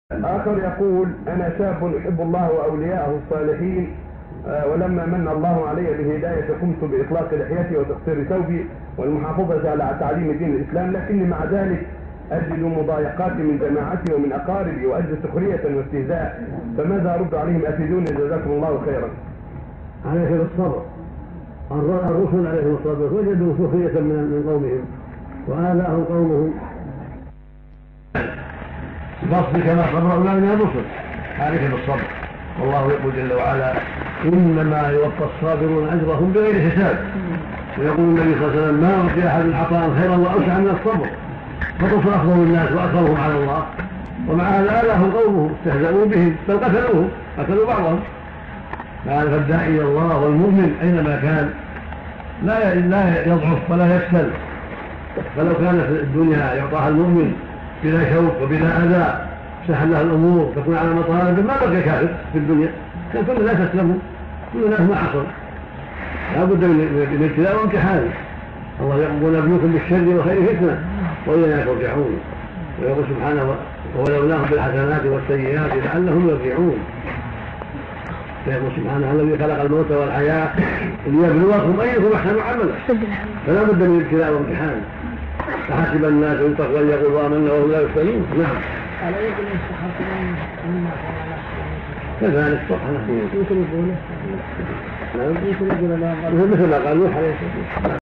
آخر يقول: أنا شاب أحب الله وأولياءه الصالحين، ولما من الله علي بالهداية قمت بإطلاق لحيتي وتقصير ثوبي والمحافظة على تعليم دين الإسلام، لكني مع ذلك أجد مضايقات من جماعتي ومن أقاربي وأجد سخرية واستهزاء، فماذا أرد عليهم؟ أفيدوني جزاكم الله خيرا. عليك بالصبر. الرسل عليهم الصلاة والسلام وجدوا سخرية من قومهم وآذاهم قومهم، فاصبر كما صبر أولئك من الرسل. عليك بالصبر، والله يقول جل وعلا: إنما يوفى الصابرون أجرهم بغير حساب. ويقول النبي صلى الله عليه وسلم: ما أعطي أحد عطاء خيرا وأوسع من الصبر. فالرسل أفضل الناس وأكرمهم على الله، ومع هذا آذاهم قومهم، استهزأوا بهم، بل قتلوهم، قتلوا بعضهم. فالداعي إلى الله والمؤمن أينما كان لا يضعف ولا يكسل، فلو كان في الدنيا يعطاها المؤمن بلا شوك وبلا أذى سهل له الأمور، تكون على مطالب، ما بقي كافر في الدنيا، كان كل الناس أسلموا، كل الناس ما حصل. لا بد من ابتلاء وامتحان. الله يقول: نبلوكم بالشر والخير فتنة وإلينا ترجعون. ويقول سبحانه: ولوناهم بالحسنات والسيئات لعلهم يرجعون. يقول سبحانه: الذي خلق الموت والحياة ليبلوكم أيكم أحسن عملا. فلا بد من ابتلاء وامتحان. فحسب الناس يتقوا أن يقولوا آمنا وهم لا يفتنون. نعم. كذلك صح. مثل ما قال نوح عليه السلام.